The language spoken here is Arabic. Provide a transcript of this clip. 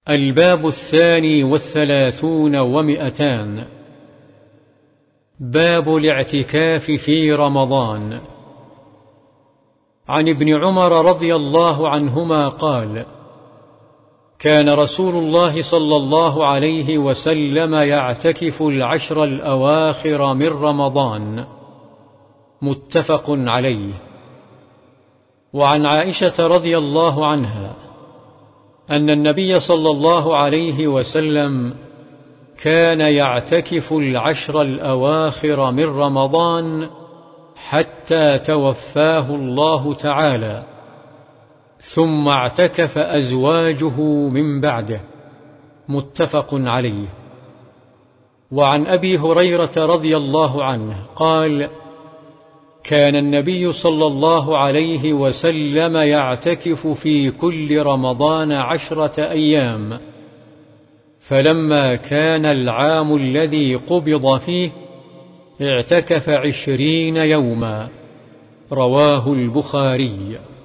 الباب 32 و200. باب الاعتكاف في رمضان. عن ابن عمر رضي الله عنهما قال: كان رسول الله صلى الله عليه وسلم يعتكف العشر الأواخر من رمضان. متفق عليه. وعن عائشة رضي الله عنها أن النبي صلى الله عليه وسلم كان يعتكف العشر الأواخر من رمضان حتى توفاه الله تعالى، ثم اعتكف أزواجه من بعده. متفق عليه. وعن أبي هريرة رضي الله عنه قال: كان النبي صلى الله عليه وسلم يعتكف في كل رمضان 10 أيام، فلما كان العام الذي قبض فيه اعتكف 20 يوما. رواه البخاري.